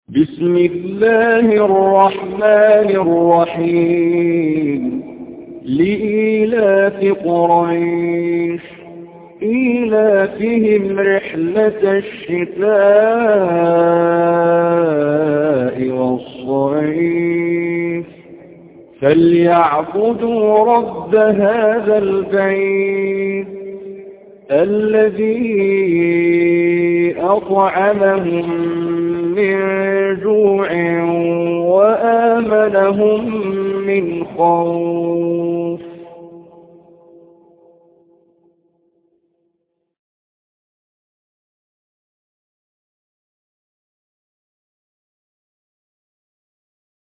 بسم الله الرحمن الرحيم لإيلاف قريش إيلافهم رحلة الشتاء والصيف فليعبدوا رب هذا البيت الذي أطعمهم من جوع وآمنهم من خوف.